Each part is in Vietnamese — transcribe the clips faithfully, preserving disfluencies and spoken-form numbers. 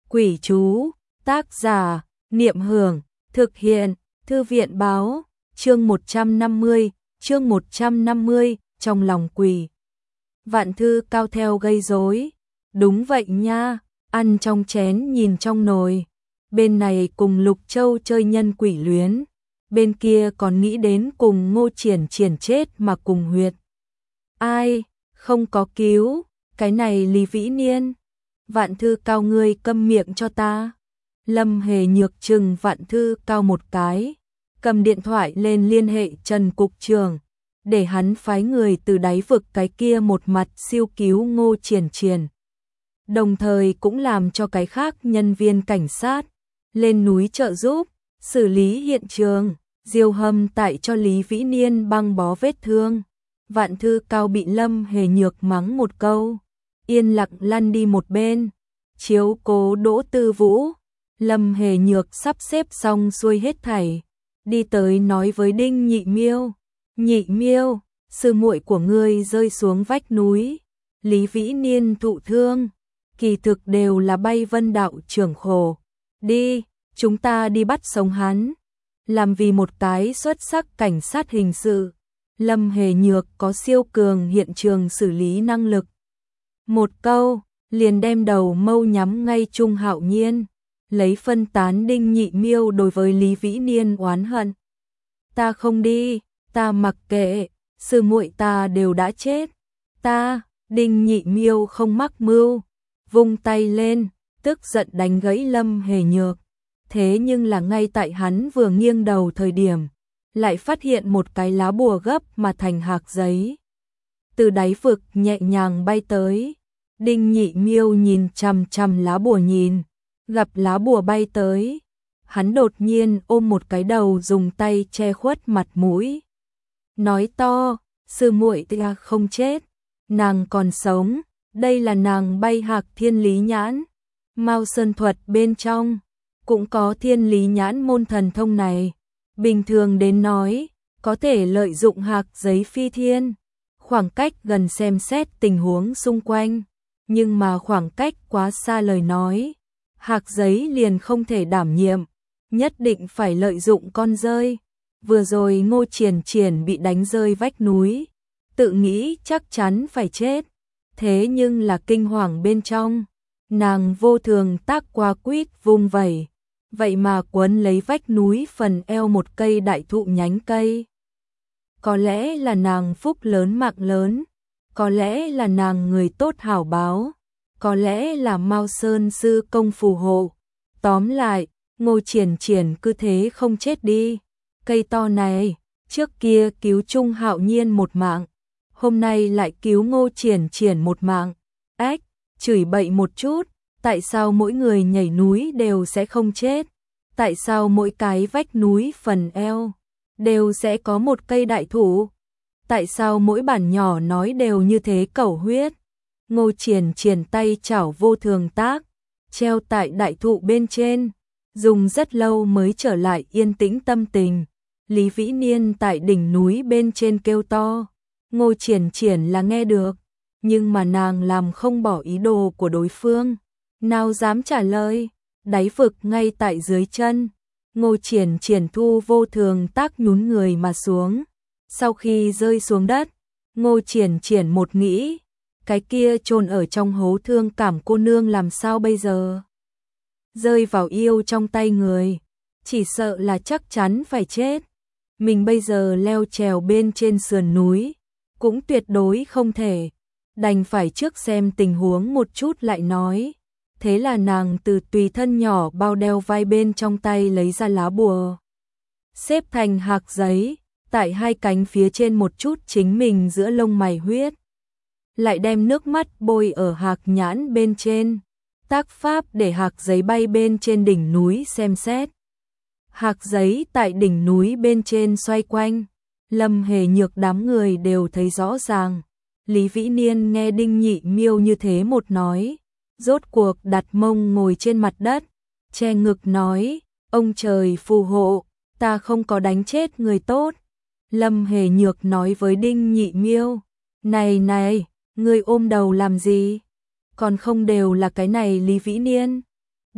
Quỷ chú, tác giả, Niệm Hưởng, thực hiện, Thư viện báo, chương một trăm năm mươi, chương một trăm năm mươi, trong lòng quỷ. Vạn Thư Cao theo gây rối. Đúng vậy nha, ăn trong chén nhìn trong nồi. Bên này cùng Lục Châu chơi nhân quỷ luyến, bên kia còn nghĩ đến cùng Ngô Triển Triển chết mà cùng huyệt. Ai, không có cứu, cái này Lý Vĩ Niên. Vạn Thư Cao ngươi câm miệng cho ta. Lâm Hề Nhược trừng Vạn Thư Cao một cái, cầm điện thoại lên liên hệ Trần Cục Trưởng, để hắn phái người từ đáy vực cái kia một mặt siêu cứu Ngô Triển Triển. Đồng thời cũng làm cho cái khác nhân viên cảnh sát lên núi trợ giúp, xử lý hiện trường, diêu hâm tại cho Lý Vĩ Niên băng bó vết thương. Vạn Thư Cao bị Lâm Hề Nhược mắng một câu, yên lặng lăn đi một bên, chiếu cố Đỗ Tư Vũ. Lâm Hề Nhược sắp xếp xong xuôi hết thảy, đi tới nói với Đinh Nhị Miêu, Nhị Miêu, sư muội của ngươi rơi xuống vách núi, Lý Vĩ Niên thụ thương, kỳ thực đều là Bay Vân đạo trưởng khổ. Đi, chúng ta đi bắt sống hắn. Làm vì một cái xuất sắc cảnh sát hình sự, Lâm Hề Nhược có siêu cường hiện trường xử lý năng lực. Một câu, liền đem đầu mâu nhắm ngay Trung Hạo Nhiên, lấy phân tán Đinh Nhị Miêu đối với Lý Vĩ Niên oán hận. Ta không đi, ta mặc kệ, sư muội ta đều đã chết. Ta, Đinh Nhị Miêu không mắc mưu, vung tay lên, tức giận đánh gãy Lâm Hề Nhược. Thế nhưng là ngay tại hắn vừa nghiêng đầu thời điểm, lại phát hiện một cái lá bùa gấp mà thành hạc giấy từ đáy vực nhẹ nhàng bay tới. Đinh Nhị Miêu nhìn chằm chằm lá bùa nhìn, gặp lá bùa bay tới, hắn đột nhiên ôm một cái đầu dùng tay che khuất mặt mũi, nói to, sư muội ta không chết, nàng còn sống, đây là nàng Bay Hạc Thiên Lý Nhãn. Mao Sơn thuật bên trong cũng có Thiên Lý Nhãn môn thần thông này, bình thường đến nói, có thể lợi dụng hạc giấy phi thiên, khoảng cách gần xem xét tình huống xung quanh, nhưng mà khoảng cách quá xa lời nói, hạc giấy liền không thể đảm nhiệm, nhất định phải lợi dụng con rơi. Vừa rồi Ngô Triển Triển bị đánh rơi vách núi, tự nghĩ chắc chắn phải chết, thế nhưng là kinh hoàng bên trong, nàng vô thường tác qua quýt vung vẩy, vậy mà quấn lấy vách núi phần eo một cây đại thụ nhánh cây. Có lẽ là nàng phúc lớn mạng lớn, có lẽ là nàng người tốt hảo báo, có lẽ là Mao Sơn sư công phù hộ. Tóm lại, Ngô Triển Triển cứ thế không chết đi. Cây to này, trước kia cứu Trung Hạo Nhiên một mạng, hôm nay lại cứu Ngô Triển Triển một mạng. Ách, chửi bậy một chút, tại sao mỗi người nhảy núi đều sẽ không chết? Tại sao mỗi cái vách núi phần eo đều sẽ có một cây đại thụ? Tại sao mỗi bản nhỏ nói đều như thế cẩu huyết? Ngô Triển Triển tay chảo vô thường tác, treo tại đại thụ bên trên, dùng rất lâu mới trở lại yên tĩnh tâm tình. Lý Vĩ Niên tại đỉnh núi bên trên kêu to, Ngô Triển Triển là nghe được, nhưng mà nàng làm không bỏ ý đồ của đối phương, nào dám trả lời. Đáy vực ngay tại dưới chân, Ngô Triển Triển thu vô thường tác nhún người mà xuống. Sau khi rơi xuống đất, Ngô Triển Triển một nghĩ, cái kia chôn ở trong hố thương cảm cô nương làm sao bây giờ? Rơi vào yêu trong tay người, chỉ sợ là chắc chắn phải chết. Mình bây giờ leo trèo bên trên sườn núi, cũng tuyệt đối không thể, đành phải trước xem tình huống một chút lại nói. Thế là nàng từ tùy thân nhỏ bao đeo vai bên trong tay lấy ra lá bùa, xếp thành hạc giấy, tại hai cánh phía trên một chút chính mình giữa lông mày huyết, lại đem nước mắt bôi ở hạc nhãn bên trên, tác pháp để hạc giấy bay bên trên đỉnh núi xem xét. Hạc giấy tại đỉnh núi bên trên xoay quanh, Lâm Hề Nhược đám người đều thấy rõ ràng. Lý Vĩ Niên nghe Đinh Nhị Miêu như thế một nói, rốt cuộc đặt mông ngồi trên mặt đất, che ngực nói, ông trời phù hộ, ta không có đánh chết người tốt. Lâm Hề Nhược nói với Đinh Nhị Miêu, này này, ngươi ôm đầu làm gì? Còn không đều là cái này Lý Vĩ Niên.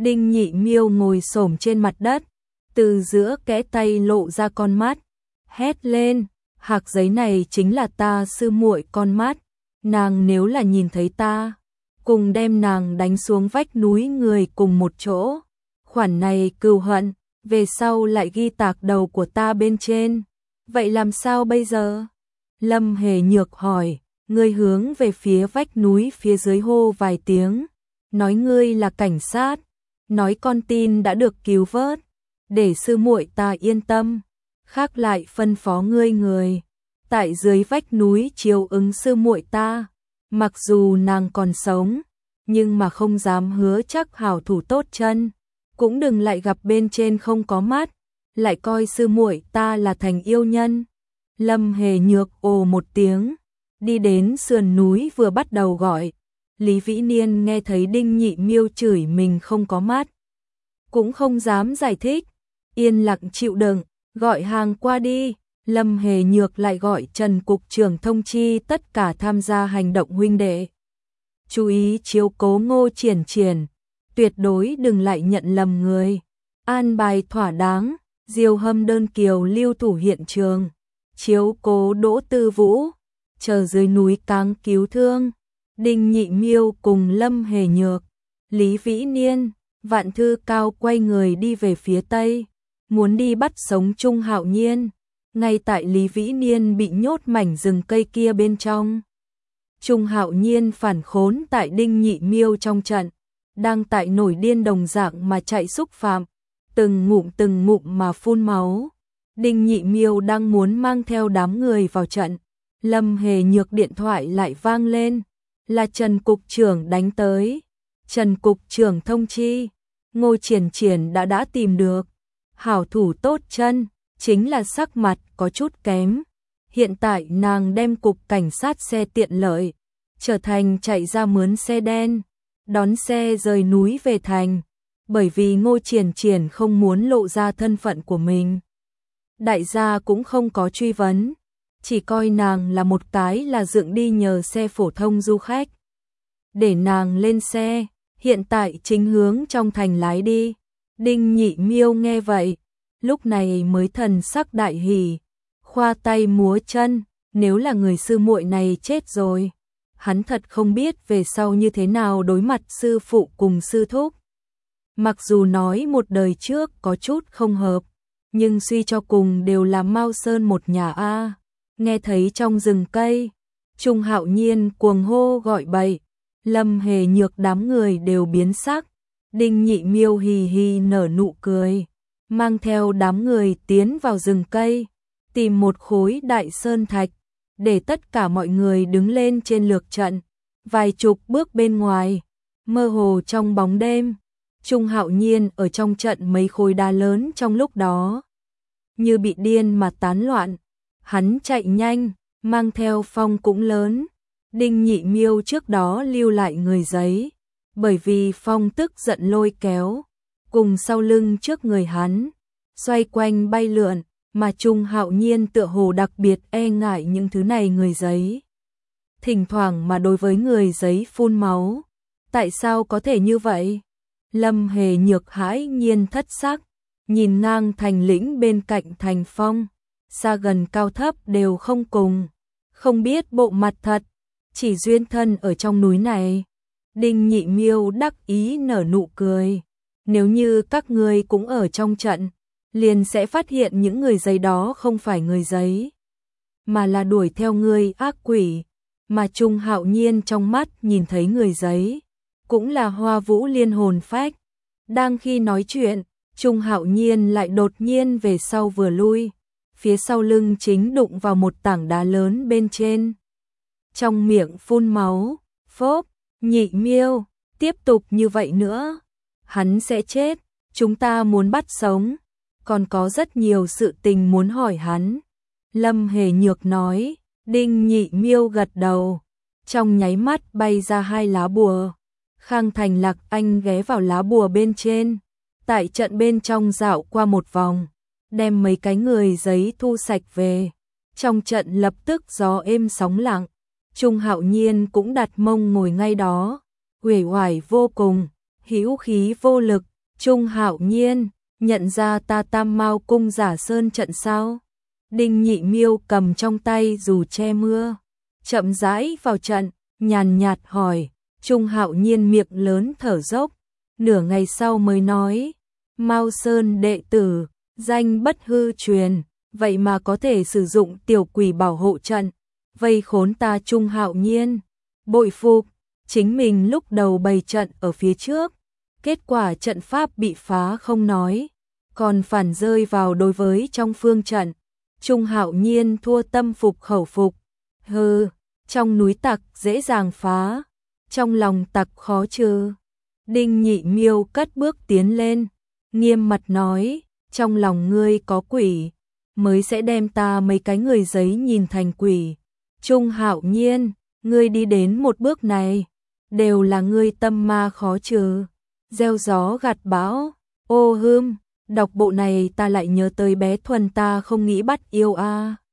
Đinh Nhị Miêu ngồi xổm trên mặt đất, từ giữa kẽ tay lộ ra con mắt, hét lên, hạc giấy này chính là ta sư muội con mắt, nàng nếu là nhìn thấy ta, cùng đem nàng đánh xuống vách núi người cùng một chỗ. Khoản này cừu hận, về sau lại ghi tạc đầu của ta bên trên. Vậy làm sao bây giờ? Lâm Hề Nhược hỏi, ngươi hướng về phía vách núi phía dưới hô vài tiếng, nói ngươi là cảnh sát, nói con tin đã được cứu vớt, để sư muội ta yên tâm, khác lại phân phó ngươi người, tại dưới vách núi chiếu ứng sư muội ta, mặc dù nàng còn sống, nhưng mà không dám hứa chắc hảo thủ tốt chân, cũng đừng lại gặp bên trên không có mắt, lại coi sư muội ta là thành yêu nhân. Lâm Hề Nhược ồ một tiếng, đi đến sườn núi vừa bắt đầu gọi. Lý Vĩ Niên nghe thấy Đinh Nhị Miêu chửi mình không có mắt, cũng không dám giải thích, yên lặng chịu đựng, gọi hàng qua đi. Lâm Hề Nhược lại gọi Trần cục trưởng thông chi tất cả tham gia hành động huynh đệ, chú ý chiếu cố Ngô Triển Triển, tuyệt đối đừng lại nhận lầm người, an bài thỏa đáng. Diêu Hâm đơn kiều lưu thủ hiện trường, chiếu cố Đỗ Tư Vũ, chờ dưới núi cáng cứu thương. Đinh Nhị Miêu cùng Lâm Hề Nhược, Lý Vĩ Niên, Vạn Thư Cao quay người đi về phía tây, muốn đi bắt sống Trung Hạo Nhiên. Ngay tại Lý Vĩ Niên bị nhốt mảnh rừng cây kia bên trong, Trung Hạo Nhiên phản khốn tại Đinh Nhị Miêu trong trận, đang tại nổi điên đồng dạng mà chạy xúc phạm, từng ngụm từng ngụm mà phun máu. Đinh Nhị Miêu đang muốn mang theo đám người vào trận, Lâm Hề Nhược điện thoại lại vang lên, là Trần cục trưởng đánh tới. Trần cục trưởng thông chi, Ngô Triển Triển đã đã tìm được hảo thủ tốt chân, chính là sắc mặt có chút kém. Hiện tại nàng đem cục cảnh sát xe tiện lợi, trở thành chạy ra mướn xe đen, đón xe rời núi về thành, bởi vì Ngô Triển Triển không muốn lộ ra thân phận của mình. Đại gia cũng không có truy vấn, chỉ coi nàng là một cái là dựng đi nhờ xe phổ thông du khách. Để nàng lên xe, hiện tại chính hướng trong thành lái đi. Đinh Nhị Miêu nghe vậy, lúc này mới thần sắc đại hỉ, khoa tay múa chân, nếu là người sư muội này chết rồi, hắn thật không biết về sau như thế nào đối mặt sư phụ cùng sư thúc. Mặc dù nói một đời trước có chút không hợp, nhưng suy cho cùng đều là Mao Sơn một nhà a. Nghe thấy trong rừng cây, Trung Hạo Nhiên cuồng hô gọi bậy, Lâm Hề Nhược đám người đều biến sắc. Đinh Nhị Miêu hì hì nở nụ cười, mang theo đám người tiến vào rừng cây, tìm một khối đại sơn thạch, để tất cả mọi người đứng lên trên lược trận. Vài chục bước bên ngoài, mơ hồ trong bóng đêm, Trung Hạo Nhiên ở trong trận mấy khối đá lớn trong lúc đó, như bị điên mà tán loạn. Hắn chạy nhanh, mang theo phong cũng lớn. Đinh Nhị Miêu trước đó lưu lại người giấy, bởi vì phong tức giận lôi kéo, cùng sau lưng trước người hắn, xoay quanh bay lượn, mà Trung Hạo Nhiên tựa hồ đặc biệt e ngại những thứ này người giấy. Thỉnh thoảng mà đối với người giấy phun máu, tại sao có thể như vậy? Lâm Hề Nhược hãi nhiên thất sắc, nhìn ngang thành lĩnh bên cạnh thành phong, xa gần cao thấp đều không cùng, không biết bộ mặt thật, chỉ duyên thân ở trong núi này. Đinh Nhị Miêu đắc ý nở nụ cười, nếu như các ngươi cũng ở trong trận, liền sẽ phát hiện những người giấy đó không phải người giấy, mà là đuổi theo ngươi ác quỷ. Mà Trung Hạo Nhiên trong mắt nhìn thấy người giấy, cũng là Hoa Vũ liên hồn phách. Đang khi nói chuyện, Trung Hạo Nhiên lại đột nhiên về sau vừa lui, phía sau lưng chính đụng vào một tảng đá lớn bên trên. Trong miệng phun máu, phốp, Nhị Miêu, tiếp tục như vậy nữa, hắn sẽ chết, chúng ta muốn bắt sống, còn có rất nhiều sự tình muốn hỏi hắn. Lâm Hề Nhược nói. Đinh Nhị Miêu gật đầu, trong nháy mắt bay ra hai lá bùa. Khang Thành Lạc Anh ghé vào lá bùa bên trên, tại trận bên trong dạo qua một vòng, đem mấy cái người giấy thu sạch về. Trong trận lập tức gió êm sóng lặng, Trung Hạo Nhiên cũng đặt mông ngồi ngay đó, uể oải vô cùng, hữu khí vô lực, Trung Hạo Nhiên, nhận ra ta Tam Mao cung giả sơn trận sao? Đinh Nhị Miêu cầm trong tay dù che mưa, chậm rãi vào trận, nhàn nhạt hỏi. Trung Hạo Nhiên miệng lớn thở dốc, nửa ngày sau mới nói, Mao Sơn đệ tử, danh bất hư truyền, vậy mà có thể sử dụng tiểu quỷ bảo hộ trận, vây khốn ta Trung Hạo Nhiên. Bội phục, chính mình lúc đầu bày trận ở phía trước, kết quả trận pháp bị phá không nói, còn phản rơi vào đối với trong phương trận. Trung Hạo Nhiên thua tâm phục khẩu phục, hừ, trong núi tặc dễ dàng phá, trong lòng tặc khó trừ. Đinh Nhị Miêu cất bước tiến lên, nghiêm mặt nói, trong lòng ngươi có quỷ, mới sẽ đem ta mấy cái người giấy nhìn thành quỷ. Trung Hạo Nhiên, ngươi đi đến một bước này, đều là ngươi tâm ma khó trừ. Gieo gió gặt bão, ô hưm, đọc bộ này ta lại nhớ tới bé Thuần ta không nghĩ bắt yêu a. À.